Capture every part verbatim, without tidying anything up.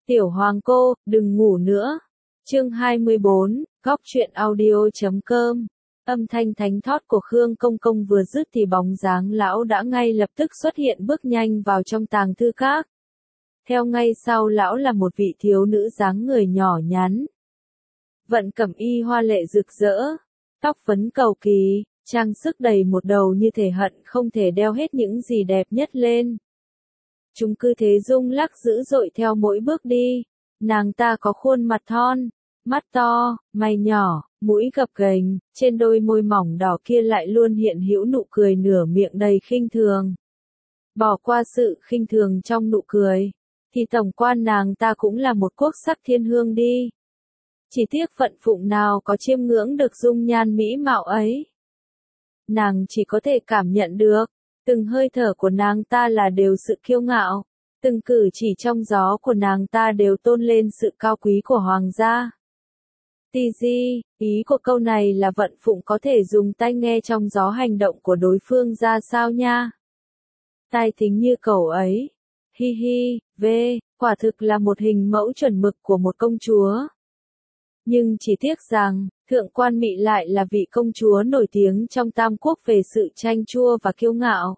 Tiểu Hoàng cô, đừng ngủ nữa. Chương hai mươi bốn, góc truyện audio chấm com. Âm thanh thánh thót của Khương Công Công vừa dứt thì bóng dáng lão đã ngay lập tức xuất hiện bước nhanh vào trong tàng thư các. Theo ngay sau lão là một vị thiếu nữ dáng người nhỏ nhắn. Vận cẩm y hoa lệ rực rỡ, tóc vấn cầu kỳ, trang sức đầy một đầu như thể hận không thể đeo hết những gì đẹp nhất lên. Chúng cứ thế rung lắc dữ dội theo mỗi bước đi. Nàng ta có khuôn mặt thon, mắt to, mày nhỏ, mũi gập ghềnh, trên đôi môi mỏng đỏ kia lại luôn hiện hữu nụ cười nửa miệng đầy khinh thường. Bỏ qua sự khinh thường trong nụ cười, thì tổng quan nàng ta cũng là một quốc sắc thiên hương đi. Chỉ tiếc Vận Phụng nào có chiêm ngưỡng được dung nhan mỹ mạo ấy. Nàng chỉ có thể cảm nhận được, từng hơi thở của nàng ta là đều sự kiêu ngạo, từng cử chỉ trong gió của nàng ta đều tôn lên sự cao quý của hoàng gia. Tì di, ý của câu này là Vận Phụng có thể dùng tai nghe trong gió hành động của đối phương ra sao nha. Tai thính như cẩu ấy. Hi hi, vê, quả thực là một hình mẫu chuẩn mực của một công chúa. Nhưng chỉ tiếc rằng, Thượng Quan Mị lại là vị công chúa nổi tiếng trong Tam Quốc về sự chanh chua và kiêu ngạo.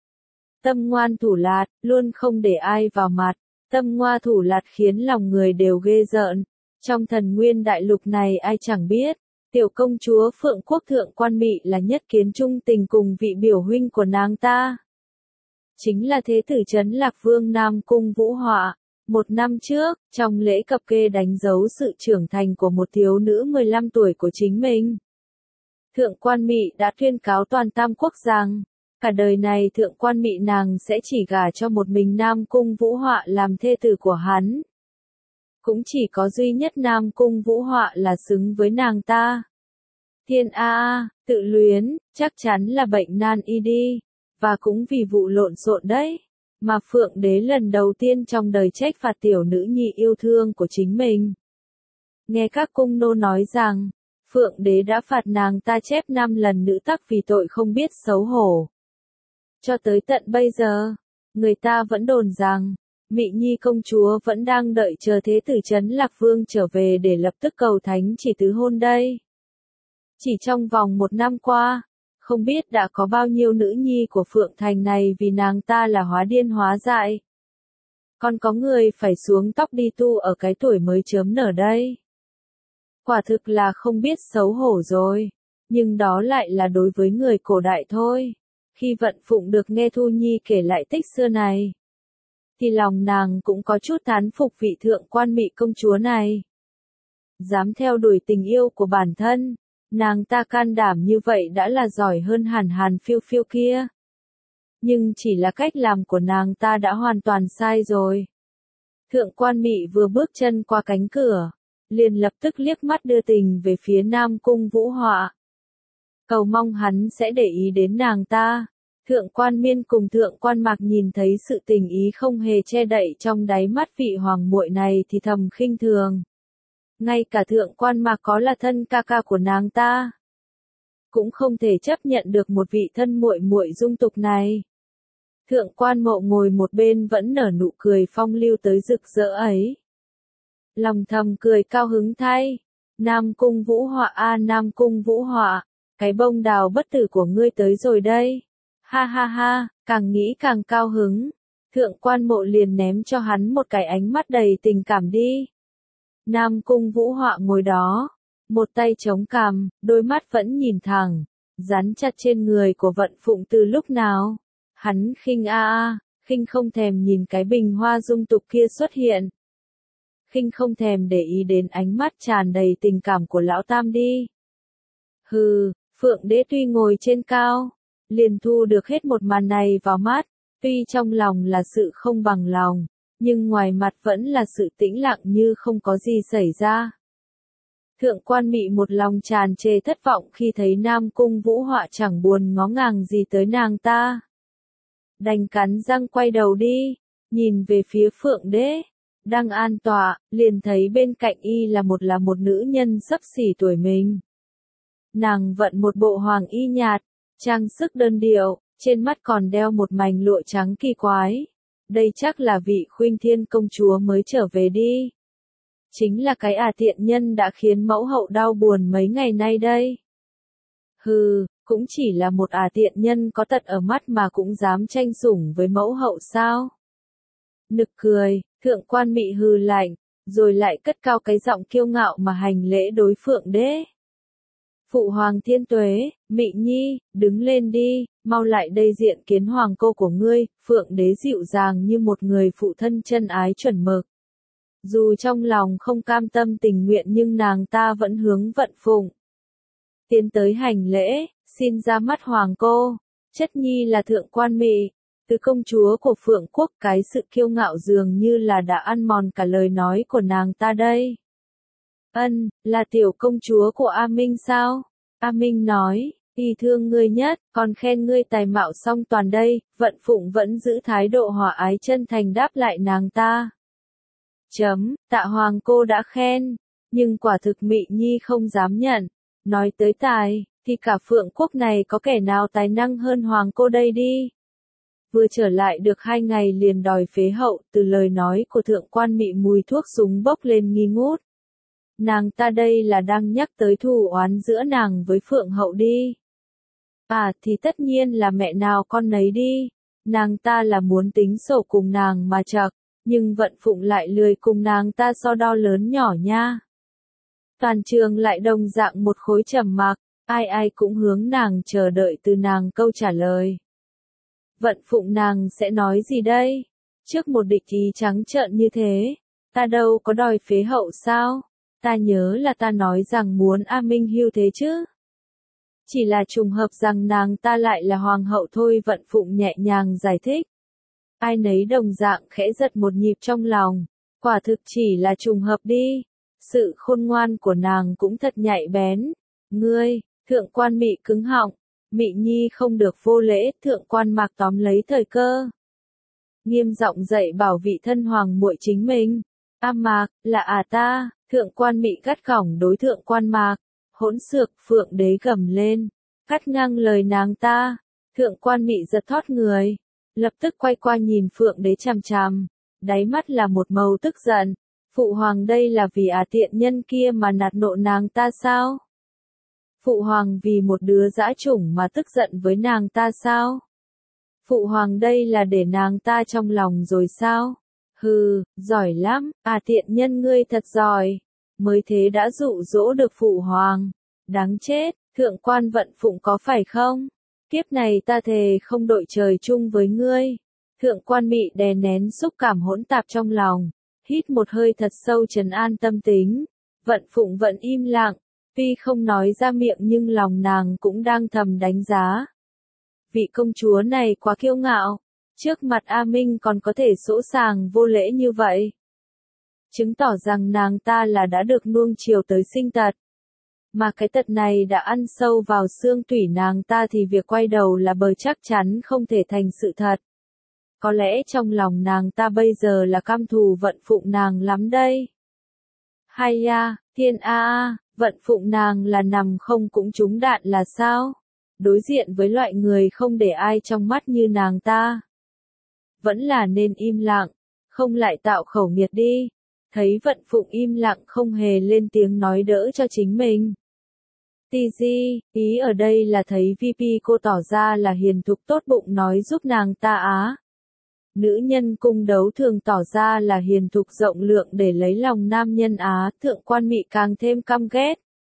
Tâm ngoan thủ lạt, luôn không để ai vào mặt, tâm ngoa thủ lạt khiến lòng người đều ghê rợn. Trong Thần Nguyên Đại Lục này ai chẳng biết, tiểu công chúa Phượng Quốc Thượng Quan Mị là nhất kiến trung tình cùng vị biểu huynh của nàng ta. Chính là thế tử trấn Lạc Vương Nam Cung Vũ Họa. Một năm trước, trong lễ cập kê đánh dấu sự trưởng thành của một thiếu nữ mười lăm tuổi của chính mình, Thượng Quan Mị đã tuyên cáo toàn Tam Quốc rằng, cả đời này Thượng Quan Mị nàng sẽ chỉ gả cho một mình Nam Cung Vũ Họa làm thê tử của hắn. Cũng chỉ có duy nhất Nam Cung Vũ Họa là xứng với nàng ta. Thiên a a, tự luyến, chắc chắn là bệnh nan y đi, và cũng vì vụ lộn xộn đấy, mà Phượng Đế lần đầu tiên trong đời trách phạt tiểu nữ nhi yêu thương của chính mình. Nghe các cung nô nói rằng, Phượng Đế đã phạt nàng ta chép năm lần nữ tắc vì tội không biết xấu hổ. Cho tới tận bây giờ, người ta vẫn đồn rằng, Mị Nhi công chúa vẫn đang đợi chờ thế tử trấn Lạc Vương trở về để lập tức cầu thánh chỉ tứ hôn đây. Chỉ trong vòng một năm qua, không biết đã có bao nhiêu nữ nhi của Phượng Thành này vì nàng ta là hóa điên hóa dại. Còn có người phải xuống tóc đi tu ở cái tuổi mới chớm nở đây. Quả thực là không biết xấu hổ rồi, nhưng đó lại là đối với người cổ đại thôi. Khi Vận Phụng được nghe Thu Nhi kể lại tích xưa này, thì lòng nàng cũng có chút thán phục vị Thượng Quan Mị công chúa này. Dám theo đuổi tình yêu của bản thân, nàng ta can đảm như vậy đã là giỏi hơn hàn hàn phiêu phiêu kia. Nhưng chỉ là cách làm của nàng ta đã hoàn toàn sai rồi. Thượng Quan Mị vừa bước chân qua cánh cửa, liền lập tức liếc mắt đưa tình về phía Nam Cung Vũ Họa. Cầu mong hắn sẽ để ý đến nàng ta. Thượng Quan Miên cùng Thượng Quan Mạc nhìn thấy sự tình ý không hề che đậy trong đáy mắt vị hoàng muội này thì thầm khinh thường. Ngay cả Thượng Quan Mạc có là thân ca ca của nàng ta, cũng không thể chấp nhận được một vị thân muội muội dung tục này. Thượng Quan Mộ ngồi một bên vẫn nở nụ cười phong lưu tới rực rỡ ấy. Lòng thầm cười cao hứng thay. Nam Cung Vũ Họa a à, Nam Cung Vũ Họa, cái bông đào bất tử của ngươi tới rồi đây. Ha ha ha, càng nghĩ càng cao hứng. Thượng Quan Mộ liền ném cho hắn một cái ánh mắt đầy tình cảm đi. Nam Cung Vũ Họa ngồi đó, một tay chống cằm, đôi mắt vẫn nhìn thẳng, dán chặt trên người của Vận Phụng từ lúc nào. Hắn khinh a a, khinh không thèm nhìn cái bình hoa dung tục kia xuất hiện. Khinh không thèm để ý đến ánh mắt tràn đầy tình cảm của lão tam đi. Hừ, Phượng Đế tuy ngồi trên cao, liền thu được hết một màn này vào mắt, tuy trong lòng là sự không bằng lòng, nhưng ngoài mặt vẫn là sự tĩnh lặng như không có gì xảy ra. Thượng Quan Mị một lòng tràn trề thất vọng khi thấy Nam Cung Vũ Họa chẳng buồn ngó ngàng gì tới nàng ta. Đành cắn răng quay đầu đi, nhìn về phía Phượng Đế, đang an tọa, liền thấy bên cạnh y là một là một nữ nhân xấp xỉ tuổi mình. Nàng vận một bộ hoàng y nhạt, trang sức đơn điệu, trên mắt còn đeo một mảnh lụa trắng kỳ quái. đây chắc là vị Khuynh Thiên công chúa mới trở về đi. Chính là cái à tiện nhân đã khiến mẫu hậu đau buồn mấy ngày nay đây. Hừ, cũng chỉ là một à tiện nhân có tật ở mắt mà cũng dám tranh sủng với mẫu hậu sao? Nực cười, thượng quan mị hừ lạnh, rồi lại cất cao cái giọng kiêu ngạo mà hành lễ đối Phượng Đế. Phụ hoàng thiên tuế, Mị Nhi, đứng lên đi, mau lại đây diện kiến hoàng cô của ngươi. Phượng Đế dịu dàng như một người phụ thân chân ái chuẩn mực. Dù trong lòng không cam tâm tình nguyện nhưng nàng ta vẫn hướng Vận Phụng. Tiến tới hành lễ, xin ra mắt hoàng cô, chất nhi là thượng quan Mị, từ công chúa của Phượng Quốc. Cái sự kiêu ngạo dường như là đã ăn mòn cả lời nói của nàng ta đây. Ân, là tiểu công chúa của A Minh sao? A Minh nói, y thương ngươi nhất, còn khen ngươi tài mạo song toàn đây. Vận Phụng vẫn giữ thái độ hòa ái chân thành đáp lại nàng ta. Chấm, tạ hoàng cô đã khen, nhưng quả thực Mị Nhi không dám nhận. Nói tới tài, thì cả Phượng Quốc này có kẻ nào tài năng hơn hoàng cô đây đi. Vừa trở lại được hai ngày liền đòi phế hậu, từ lời nói của thượng quan Mị mùi thuốc súng bốc lên nghi ngút. Nàng ta đây là đang nhắc tới thù oán giữa nàng với Phượng hậu đi. À thì tất nhiên là mẹ nào con nấy đi. Nàng ta là muốn tính sổ cùng nàng mà chật, nhưng Vận Phụng lại lười cùng nàng ta so đo lớn nhỏ nha. Toàn trường lại đồng dạng một khối trầm mặc, ai ai cũng hướng nàng chờ đợi từ nàng câu trả lời. Vận Phụng nàng sẽ nói gì đây? Trước một địch ý trắng trợn như thế, ta đâu có đòi phế hậu sao? Ta nhớ là ta nói rằng muốn A Minh hưu thế chứ. Chỉ là trùng hợp rằng nàng ta lại là hoàng hậu thôi. Vận Phụng nhẹ nhàng giải thích. Ai nấy đồng dạng khẽ giật một nhịp trong lòng. Quả thực chỉ là trùng hợp đi. Sự khôn ngoan của nàng cũng thật nhạy bén. Ngươi, thượng quan Mị cứng họng. Mị Nhi không được vô lễ. Thượng quan Mạc tóm lấy thời cơ, nghiêm giọng dạy bảo vị thân hoàng muội chính mình. A Mạc, là à ta. Thượng quan Mị gắt gỏng đối thượng quan Mạc. Hỗn xược. Phượng Đế gầm lên, cắt ngang lời nàng ta. Thượng quan Mị giật thót người, lập tức quay qua nhìn Phượng Đế chằm chằm, đáy mắt là một màu tức giận. Phụ hoàng đây là vì à tiện nhân kia mà nạt nộ nàng ta sao? Phụ hoàng vì một đứa dã chủng mà tức giận với nàng ta sao? Phụ hoàng đây là để nàng ta trong lòng rồi sao? Hừ, giỏi lắm, à tiện nhân ngươi thật giỏi, mới thế đã dụ dỗ được phụ hoàng. Đáng chết, thượng quan Vận Phụng có phải không? Kiếp này ta thề không đội trời chung với ngươi. Thượng quan Mị đè nén xúc cảm hỗn tạp trong lòng, hít một hơi thật sâu trấn an tâm tính. Vận Phụng vẫn im lặng, tuy không nói ra miệng nhưng lòng nàng cũng đang thầm đánh giá. Vị công chúa này quá kiêu ngạo, trước mặt A Minh còn có thể sỗ sàng vô lễ như vậy. Chứng tỏ rằng nàng ta là đã được nuông chiều tới sinh tật. Mà cái tật này đã ăn sâu vào xương tủy nàng ta thì việc quay đầu là bờ chắc chắn không thể thành sự thật. Có lẽ trong lòng nàng ta bây giờ là căm thù Vận Phụng nàng lắm đây. Hay ya, thiên a a, Vận Phụng nàng là nằm không cũng trúng đạn là sao? Đối diện với loại người không để ai trong mắt như nàng ta, vẫn là nên im lặng, không lại tạo khẩu nghiệt đi. Thấy Vận Phụng im lặng không hề lên tiếng nói đỡ cho chính mình. Tì di, ý ở đây là thấy vê pê cô tỏ ra là hiền thục tốt bụng nói giúp nàng ta á. Nữ nhân cung đấu thường tỏ ra là hiền thục rộng lượng để lấy lòng nam nhân á. Thượng quan Mị càng thêm căm ghét,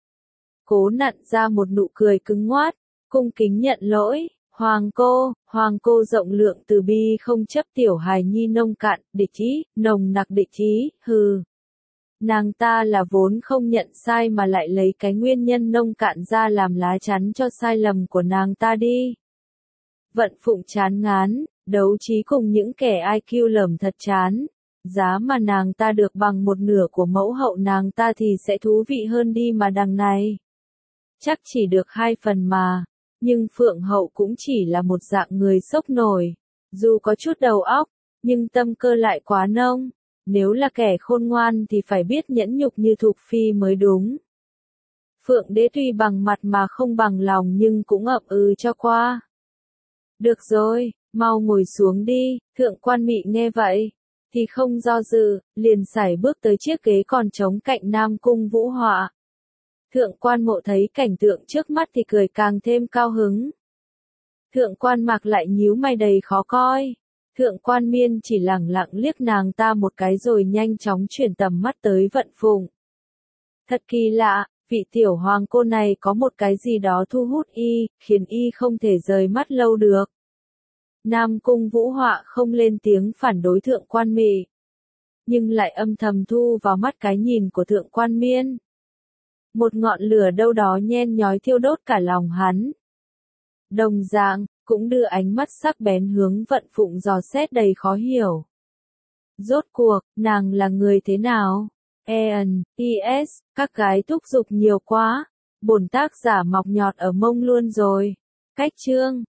cố nặn ra một nụ cười cứng ngoát, cung kính nhận lỗi. Hoàng cô, hoàng cô rộng lượng từ bi không chấp tiểu hài nhi nông cạn, địch ý, nồng nặc địch ý, hừ. Nàng ta là vốn không nhận sai mà lại lấy cái nguyên nhân nông cạn ra làm lá chắn cho sai lầm của nàng ta đi. Vận Phụng chán ngán, đấu trí cùng những kẻ i kiu lởm thật chán. Giá mà nàng ta được bằng một nửa của mẫu hậu nàng ta thì sẽ thú vị hơn đi mà đằng này. Chắc chỉ được hai phần mà. Nhưng Phượng hậu cũng chỉ là một dạng người sốc nổi. Dù có chút đầu óc, nhưng tâm cơ lại quá nông. Nếu là kẻ khôn ngoan thì phải biết nhẫn nhục như Thục Phi mới đúng. Phượng Đế tuy bằng mặt mà không bằng lòng nhưng cũng ậm ừ cho qua. Được rồi, Mau ngồi xuống đi, thượng quan Mị nghe vậy, thì không do dự, liền sải bước tới chiếc ghế còn trống cạnh Nam Cung Vũ Họa. Thượng quan Mộ thấy cảnh tượng trước mắt thì cười càng thêm cao hứng. Thượng quan Mạc lại nhíu mày đầy khó coi. Thượng quan Miên chỉ lẳng lặng liếc nàng ta một cái rồi nhanh chóng chuyển tầm mắt tới Vận Phụng. Thật kỳ lạ, vị tiểu hoàng cô này có một cái gì đó thu hút y, khiến y không thể rời mắt lâu được. Nam Cung Vũ Họa không lên tiếng phản đối thượng quan Mị, nhưng lại âm thầm thu vào mắt cái nhìn của thượng quan Miên. Một ngọn lửa đâu đó nhen nhói thiêu đốt cả lòng hắn. Đồng dạng, cũng đưa ánh mắt sắc bén hướng Vận Phụng dò xét đầy khó hiểu. Rốt cuộc, nàng là người thế nào? Ean, is, các gái thúc giục nhiều quá. Bổn tác giả mọc nhọt ở mông luôn rồi. Cách chương.